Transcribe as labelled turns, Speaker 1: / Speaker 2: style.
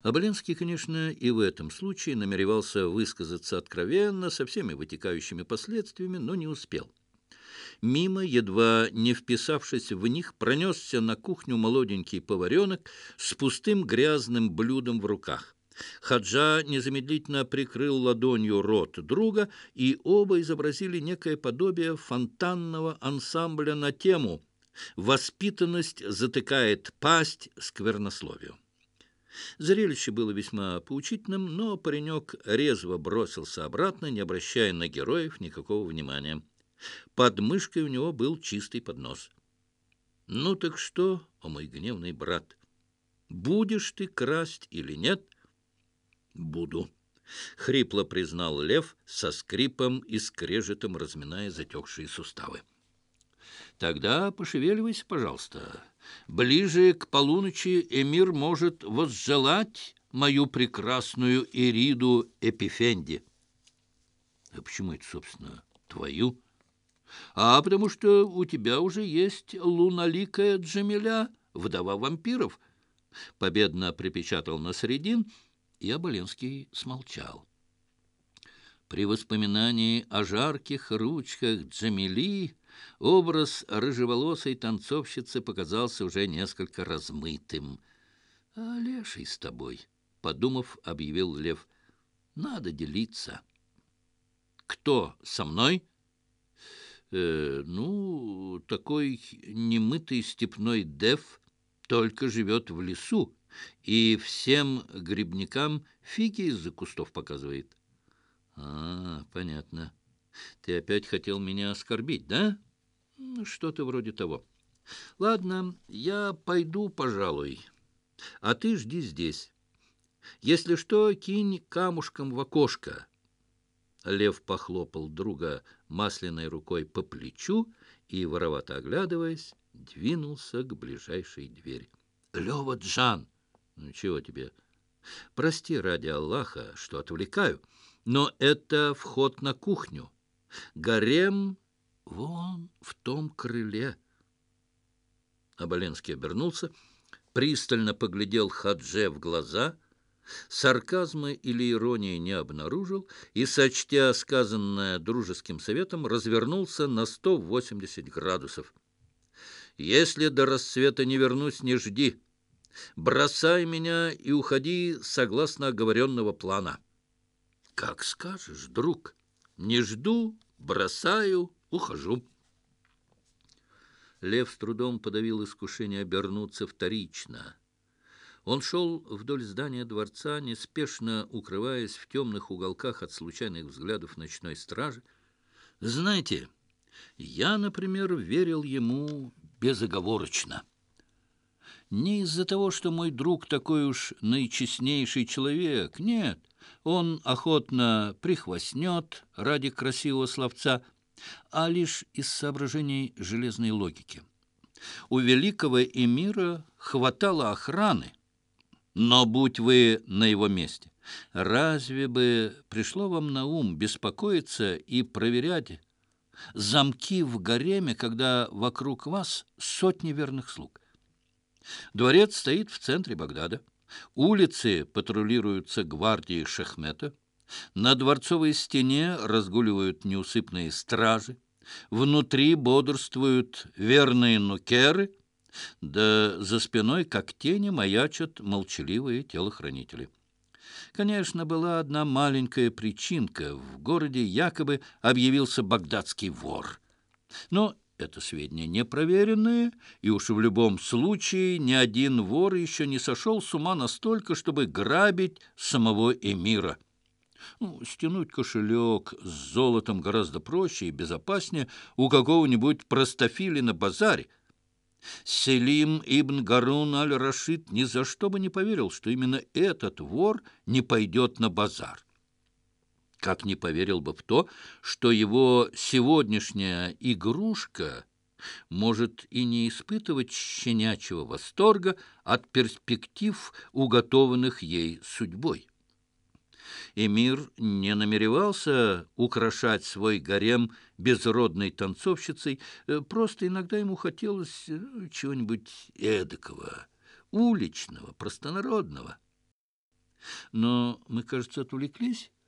Speaker 1: Оболенский, конечно, и в этом случае намеревался высказаться откровенно, со всеми вытекающими последствиями, но не успел. Мимо, едва не вписавшись в них, пронесся на кухню молоденький поваренок с пустым грязным блюдом в руках. Хаджа незамедлительно прикрыл ладонью рот друга, и оба изобразили некое подобие фонтанного ансамбля на тему «Воспитанность затыкает пасть сквернословию». Зрелище было весьма поучительным, но паренек резво бросился обратно, не обращая на героев никакого внимания. Под мышкой у него был чистый поднос. «Ну так что, о мой гневный брат, будешь ты красть или нет?» «Буду», — хрипло признал Лев, со скрипом и скрежетом разминая затекшие суставы. «Тогда пошевеливайся, пожалуйста. Ближе к полуночи эмир может возжелать мою прекрасную Ириду Эпифенди». «А почему это, собственно, твою?» «А потому что у тебя уже есть луналикая Джамиля, вдова вампиров», — победно припечатал Насреддин, и Оболенский смолчал. При воспоминании о жарких ручках Джамили образ рыжеволосой танцовщицы показался уже несколько размытым. «А леший с тобой», — подумав, объявил Лев, — «надо делиться». «Кто со мной?» Ну, такой немытый степной дев только живет в лесу и всем грибникам фиги из-за кустов показывает». «А, понятно. Ты опять хотел меня оскорбить, да?» Что-то вроде того. «Ладно, я пойду, пожалуй, а ты жди здесь. Если что, кинь камушком в окошко». Лев похлопал друга масляной рукой по плечу и, воровато оглядываясь, двинулся к ближайшей двери. «Лева Джан!» «Ну, чего тебе?» «Прости ради Аллаха, что отвлекаю, но это вход на кухню. Гарем вон в том крыле». Оболенский обернулся, пристально поглядел Хадже в глаза, сарказма или иронии не обнаружил и, сочтя сказанное дружеским советом, развернулся на 180 градусов. «Если до рассвета не вернусь, не жди. Бросай меня и уходи согласно оговоренного плана». «Как скажешь, друг. Не жду, бросаю, ухожу». Лев с трудом подавил искушение обернуться вторично. Он шел вдоль здания дворца, неспешно укрываясь в темных уголках от случайных взглядов ночной стражи. Знаете, я, например, верил ему безоговорочно. Не из-за того, что мой друг такой уж наичестнейший человек, нет, он охотно прихвастнет ради красивого словца, а лишь из соображений железной логики. У великого эмира хватало охраны, но будь вы на его месте, разве бы пришло вам на ум беспокоиться и проверять замки в гареме, когда вокруг вас сотни верных слуг? Дворец стоит в центре Багдада, улицы патрулируются гвардией Шахмета, на дворцовой стене разгуливают неусыпные стражи, внутри бодрствуют верные нукеры, да за спиной, как тени, маячат молчаливые телохранители. Конечно, была одна маленькая причинка. В городе якобы объявился багдадский вор. Но это сведения непроверенные, и уж в любом случае ни один вор еще не сошел с ума настолько, чтобы грабить самого эмира. Стянуть кошелек с золотом гораздо проще и безопаснее у какого-нибудь простофили на базаре. Селим ибн Гарун аль-Рашид ни за что бы не поверил, что именно этот вор не пойдет на базар. Как не поверил бы в то, что его сегодняшняя игрушка может и не испытывать щенячьего восторга от перспектив, уготованных ей судьбой. Эмир не намеревался украшать свой гарем безродной танцовщицей, просто иногда ему хотелось чего-нибудь эдакого, уличного, простонародного. Но мы, кажется, отвлеклись.